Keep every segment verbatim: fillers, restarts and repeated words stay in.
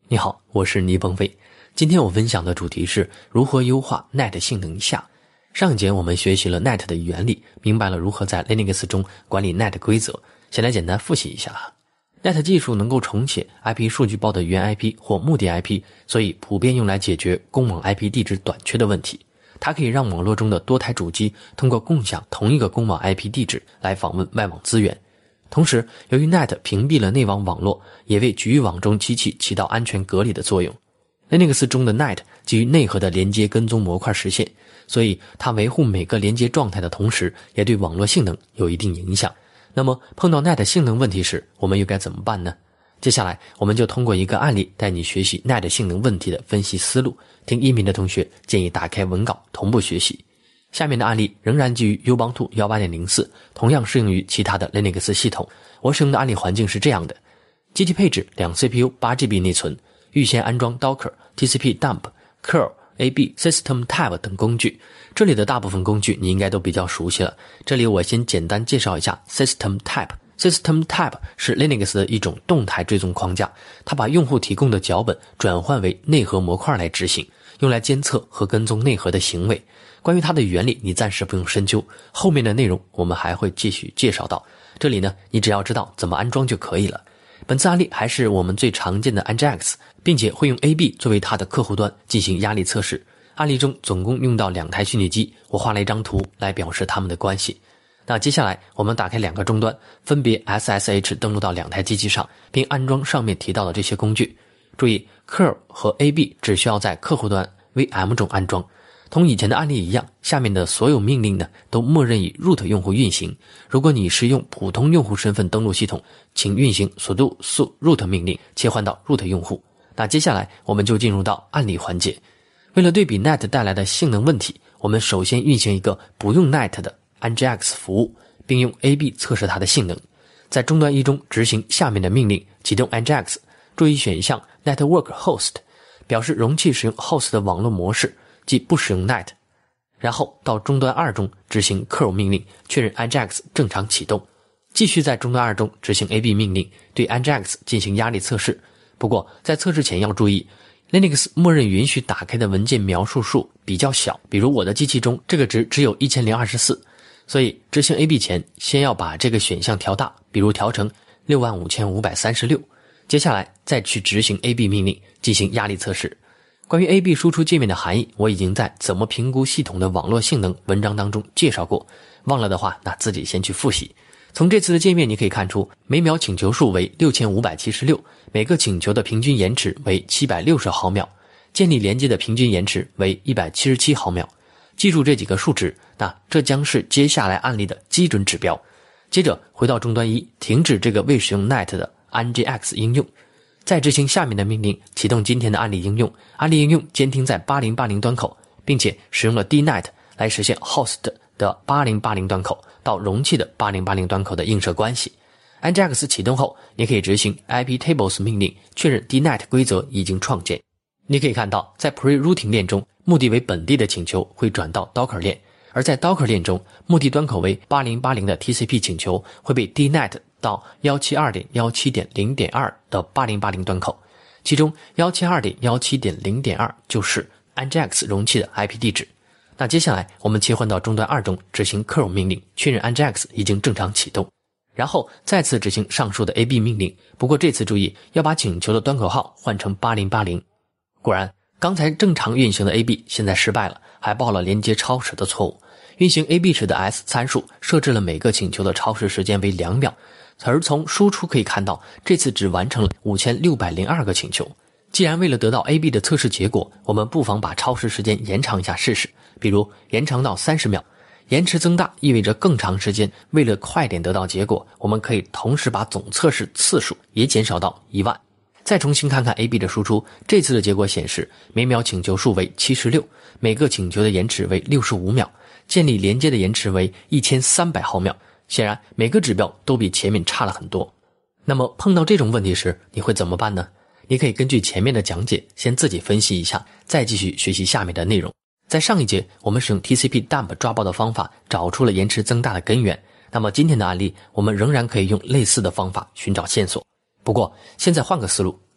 你好，我是倪鹏飞。今天我分享的主题是如何优化 N A T 性能下。上一节我们学习了 N A T 的原理，明白了如何在 Linux 中管理 N A T 规则。先来简单复习一下。N A T 技术能够重写 I P 数据包的原 I P 或目的 I P， 所以普遍用来解决公网 I P 地址短缺的问题。它可以让网络中的多台主机通过共享同一个公网 I P 地址来访问外网资源。同时，由于 N A T 屏蔽了内网网络，也为局域网中机器起到安全隔离的作用。Linux 中的 N A T 基于内核的连接跟踪模块实现，所以它维护每个连接状态的同时，也对网络性能有一定影响。那么碰到 N A T 性能问题时，我们又该怎么办呢？接下来我们就通过一个案例带你学习 N A T 性能问题的分析思路。听音频的同学建议打开文稿同步学习。下面的案例仍然基于 Ubuntu 十八点零四， 同样适用于其他的 Linux 系统。我使用的案例环境是这样的：机器配置两 C P U 八 G B 内存，预先安装 Docker、T C P、Dump、curl、A B、SystemTab 等工具。这里的大部分工具你应该都比较熟悉了，这里我先简单介绍一下 SystemTab。SystemTab 是 Linux 的一种动态追踪框架，它把用户提供的脚本转换为内核模块来执行，用来监测和跟踪内核的行为。关于它的原理你暂时不用深究，后面的内容我们还会继续介绍到。这里呢，你只要知道怎么安装就可以了。本次案例还是我们最常见的 N G X， 并且会用 A B 作为它的客户端进行压力测试。案例中总共用到两台虚拟机，我画了一张图来表示它们的关系。那接下来我们打开两个终端，分别 S S H 登录到两台机器上，并安装上面提到的这些工具。注意 curl 和 A B 只需要在客户端 V M 中安装。同以前的案例一样，下面的所有命令呢都默认以 root 用户运行。如果你是用普通用户身份登录系统，请运行 sudo su root 命令切换到 root 用户。那接下来我们就进入到案例环节。为了对比 N A T 带来的性能问题，我们首先运行一个不用 N A T 的 N G X 服务，并用 A B 测试它的性能。在终端一中执行下面的命令，启动 N G X， 注意选项 Network Host， 表示容器使用 host 的网络模式，即不使用 N A T。 然后到终端二中执行 curl 命令，确认 N G X 正常启动。继续在终端二中执行 A B 命令，对 N G X 进行压力测试。不过在测试前要注意， Linux 默认允许打开的文件描述数比较小，比如我的机器中这个值只有一千零二十四，所以执行 A B 前先要把这个选项调大，比如调成六万五千五百三十六。接下来再去执行 A B 命令进行压力测试。关于 A B 输出界面的含义，我已经在怎么评估系统的网络性能文章当中介绍过，忘了的话那自己先去复习。从这次的界面你可以看出，每秒请求数为六千五百七十六，每个请求的平均延迟为七百六十毫秒，建立连接的平均延迟为一百七十七毫秒。记住这几个数值，那这将是接下来案例的基准指标。接着回到终端一，停止这个未使用 N A T 的 N G X 应用，再执行下面的命令，启动今天的案例应用。案例应用监听在八零八零端口，并且使用了 D N A T 来实现 host 的八零八零端口到容器的八零八零端口的映射关系。N G X 启动后，你可以执行 iptables 命令，确认 D N A T 规则已经创建。你可以看到，在 pre-routing 链中，目的为本地的请求会转到 Docker 链，而在 Docker 链中，目的端口为八零八零的 T C P 请求会被 D N A T 到 一七二点一七点零点二 的八零八零端口，其中 一七二点一七点零点二 就是 N G X 容器的 I P 地址。那接下来我们切换到终端二中执行 curl 命令，确认 N G X 已经正常启动，然后再次执行上述的 A B 命令，不过这次注意要把请求的端口号换成八零八零。果然刚才正常运行的 A B 现在失败了，还报了连接超时的错误。运行 A B 时的 S 参数设置了每个请求的超时时间为两秒，而从输出可以看到，这次只完成了五千六百零二个请求。既然为了得到 A B 的测试结果，我们不妨把超时时间延长一下试试，比如延长到三十秒。延迟增大意味着更长时间，为了快点得到结果，我们可以同时把总测试次数也减少到一万。再重新看看 A B 的输出，这次的结果显示每秒请求数为七十六，每个请求的延迟为六十五秒，建立连接的延迟为一千三百毫秒。显然每个指标都比前面差了很多。那么碰到这种问题时你会怎么办呢？你可以根据前面的讲解先自己分析一下，再继续学习下面的内容。在上一节我们使用 T C P dump 抓包的方法找出了延迟增大的根源，那么今天的案例我们仍然可以用类似的方法寻找线索。不过现在换个思路，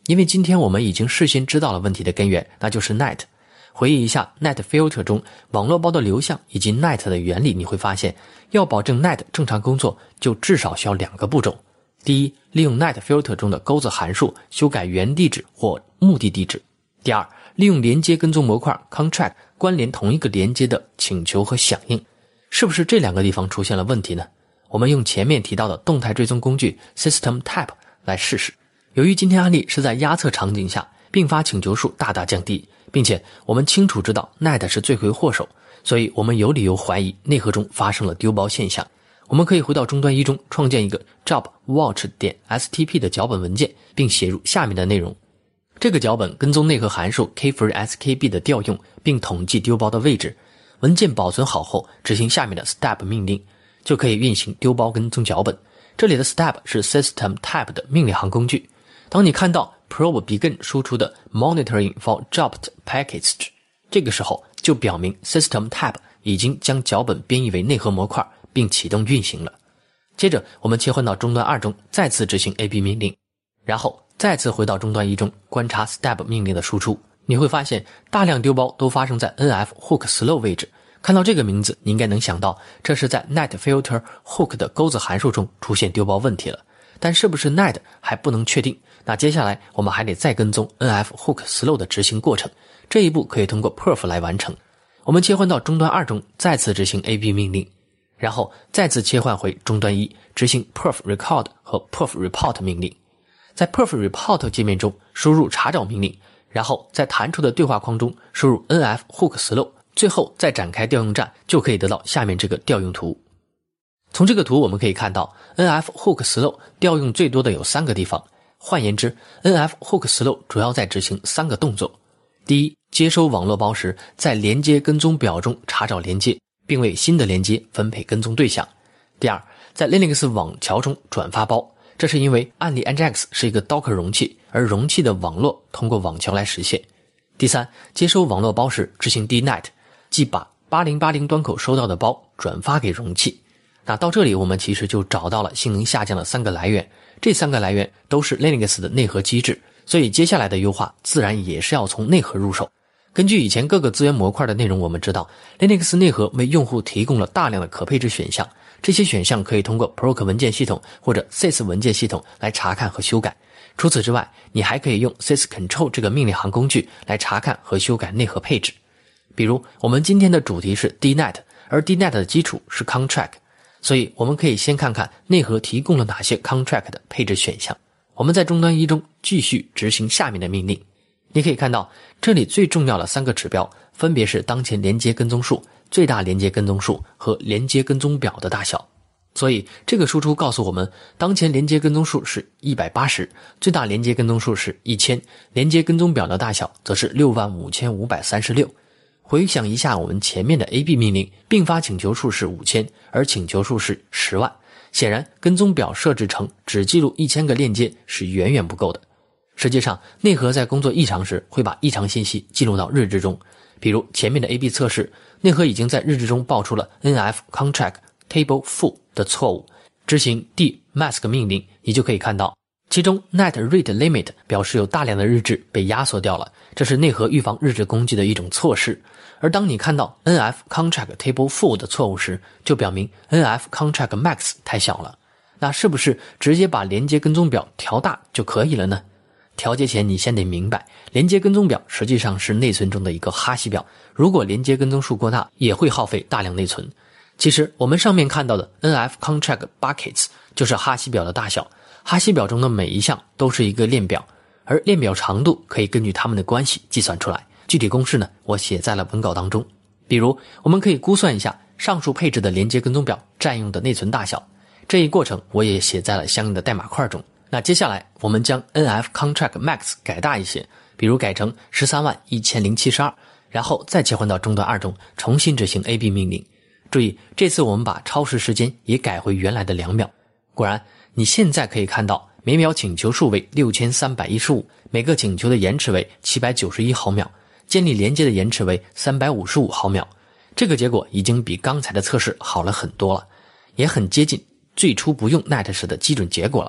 因为今天我们已经事先知道了问题的根源，那就是 N E T。 回忆一下 N E T filter 中网络包的流向以及 N E T 的原理，你会发现要保证 N E T 正常工作就至少需要两个步骤。第一，利用 N E T filter 中的钩子函数修改原地址或目的地址。第二，利用连接跟踪模块 contract 关联同一个连接的请求和响应。是不是这两个地方出现了问题呢？我们用前面提到的动态追踪工具 System Tap 来试试。由于今天案例是在压测场景下，并发请求数大大降低，并且我们清楚知道 N E T 是罪魁祸首，所以我们有理由怀疑内核中发生了丢包现象。我们可以回到终端一中创建一个 job watch 点 stp 的脚本文件，并写入下面的内容。这个脚本跟踪内核函数 kforskb 的调用，并统计丢包的位置。文件保存好后，执行下面的 step 命令，就可以运行丢包跟踪脚本。这里的 step 是 system tab 的命令行工具。当你看到 probe begin 输出的 monitoring for dropped packets， 这个时候就表明 system tab 已经将脚本编译为内核模块，并启动运行了。接着我们切换到终端二中，再次执行 A B 命令，然后再次回到终端一中观察 step 命令的输出。你会发现大量丢包都发生在 N F hook slow 位置。看到这个名字，你应该能想到这是在 N E T filter hook 的钩子函数中出现丢包问题了。但是不是 N E T 还不能确定，那接下来我们还得再跟踪 N F hook slow 的执行过程，这一步可以通过 perf 来完成。我们切换到终端二中，再次执行 A B 命令，然后再次切换回终端一，执行 perf record 和 perf report 命令。在 perf report 界面中输入查找命令，然后在弹出的对话框中输入 N F hook slow， 最后再展开调用站，就可以得到下面这个调用图。从这个图我们可以看到 N F hook slow 调用最多的有三个地方，换言之 N F hook slow 主要在执行三个动作。第一，接收网络包时，在连接跟踪表中查找连接，并为新的连接分配跟踪对象。第二，在 Linux 网桥中转发包，这是因为案例 Nginx 是一个 Docker 容器，而容器的网络通过网桥来实现。第三，接收网络包时执行 D N E T， 即把八零八零端口收到的包转发给容器。那到这里我们其实就找到了性能下降的三个来源，这三个来源都是 Linux 的内核机制，所以接下来的优化自然也是要从内核入手。根据以前各个资源模块的内容，我们知道 Linux 内核为用户提供了大量的可配置选项，这些选项可以通过 proc 文件系统或者 sys 文件系统来查看和修改。除此之外，你还可以用 syscontrol 这个命令行工具来查看和修改内核配置。比如我们今天的主题是 D N E T， 而 D N E T 的基础是 contract， 所以我们可以先看看内核提供了哪些 contract 的配置选项。我们在终端一中继续执行下面的命令。你可以看到这里最重要的三个指标分别是当前连接跟踪数、最大连接跟踪数和连接跟踪表的大小。所以这个输出告诉我们，当前连接跟踪数是一百八十，最大连接跟踪数是一千，连接跟踪表的大小则是六万五千五百三十六。回想一下我们前面的 A B 命令，并发请求数是五千，而请求数是十万。显然跟踪表设置成只记录一千个链接是远远不够的。实际上内核在工作异常时会把异常信息记录到日志中，比如前面的 A B 测试，内核已经在日志中报出了 N F contract table full 的错误，执行 dmask 命令，你就可以看到其中 net read limit 表示有大量的日志被压缩掉了，这是内核预防日志攻击的一种措施。而当你看到 N F contract table full 的错误时，就表明 N F contract max 太小了。那是不是直接把连接跟踪表调大就可以了呢？调节前你先得明白，连接跟踪表实际上是内存中的一个哈希表，如果连接跟踪数过大，也会耗费大量内存。其实我们上面看到的 N F contract buckets 就是哈希表的大小，哈希表中的每一项都是一个链表，而链表长度可以根据它们的关系计算出来。具体公式呢，我写在了文稿当中。比如我们可以估算一下上述配置的连接跟踪表占用的内存大小，这一过程我也写在了相应的代码块中。那接下来我们将 N F contract max 改大一些，比如改成十三万一千零七十二，然后再切换到终端二中重新执行 A B 命令。注意，这次我们把超时时间也改回原来的两秒。果然你现在可以看到每秒请求数为六千三百一十五，每个请求的延迟为七百九十一毫秒，建立连接的延迟为三百五十五毫秒。这个结果已经比刚才的测试好了很多了，也很接近最初不用 N E T 时的基准结果了。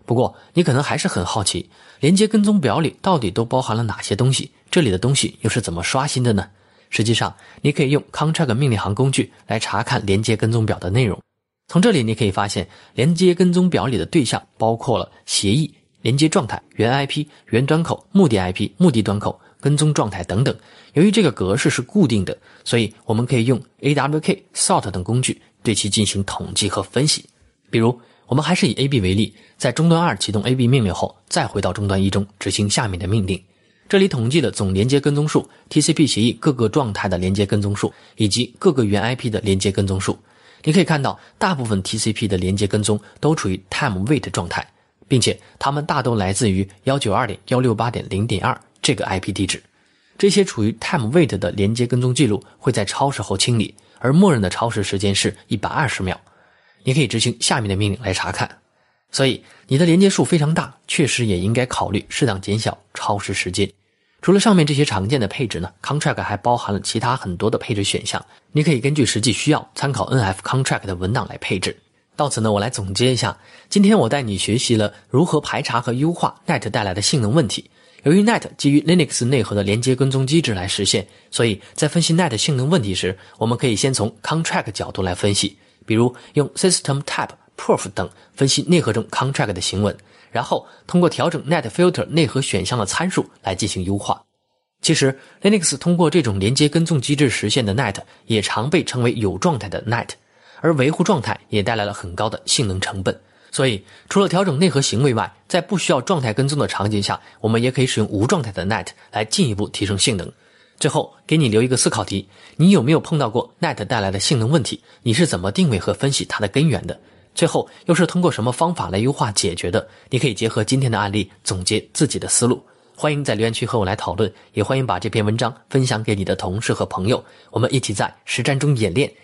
不过你可能还是很好奇，连接跟踪表里到底都包含了哪些东西，这里的东西又是怎么刷新的呢？实际上你可以用 Contract 命令行工具来查看连接跟踪表的内容。从这里你可以发现，连接跟踪表里的对象包括了协议、连接状态、原 I P、原端口、目的 I P、目的端口、跟踪状态等等。由于这个格式是固定的，所以我们可以用 A W K、Sort 等工具对其进行统计和分析。比如我们还是以 A B 为例，在终端二启动 A B 命令后，再回到终端一中执行下面的命令。这里统计了总连接跟踪数、T C P 协议各个状态的连接跟踪数，以及各个原 I P 的连接跟踪数。你可以看到，大部分 T C P 的连接跟踪都处于 time wait 状态，并且它们大都来自于 一九二点一六八点零点二 这个 I P 地址。这些处于 time wait 的连接跟踪记录会在超时后清理，而默认的超时时间是一百二十秒。你可以执行下面的命令来查看。所以你的连接数非常大，确实也应该考虑适当减小超时时间。除了上面这些常见的配置呢 Contract 还包含了其他很多的配置选项，你可以根据实际需要参考 N F Contract 的文档来配置。到此呢，我来总结一下，今天我带你学习了如何排查和优化 N E T 带来的性能问题。由于 N E T 基于 Linux 内核的连接跟踪机制来实现，所以在分析 N E T 性能问题时，我们可以先从 Contract 角度来分析，比如用 System、Tab、Perf 等分析内核中 Contract 的行文，然后通过调整 N E T Filter 内核选项的参数来进行优化。其实 Linux 通过这种连接跟踪机制实现的 N E T 也常被称为有状态的 N E T， 而维护状态也带来了很高的性能成本。所以除了调整内核行为外，在不需要状态跟踪的场景下，我们也可以使用无状态的 N E T 来进一步提升性能。最后给你留一个思考题，你有没有碰到过 N E T 带来的性能问题？你是怎么定位和分析它的根源的？最后又是通过什么方法来优化解决的？你可以结合今天的案例总结自己的思路。欢迎在留言区和我来讨论，也欢迎把这篇文章分享给你的同事和朋友，我们一起在实战中演练。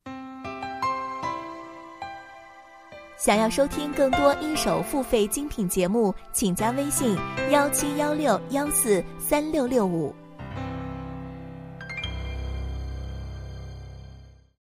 想要收听更多一手付费精品节目，请加微信一七一六一四三六六五。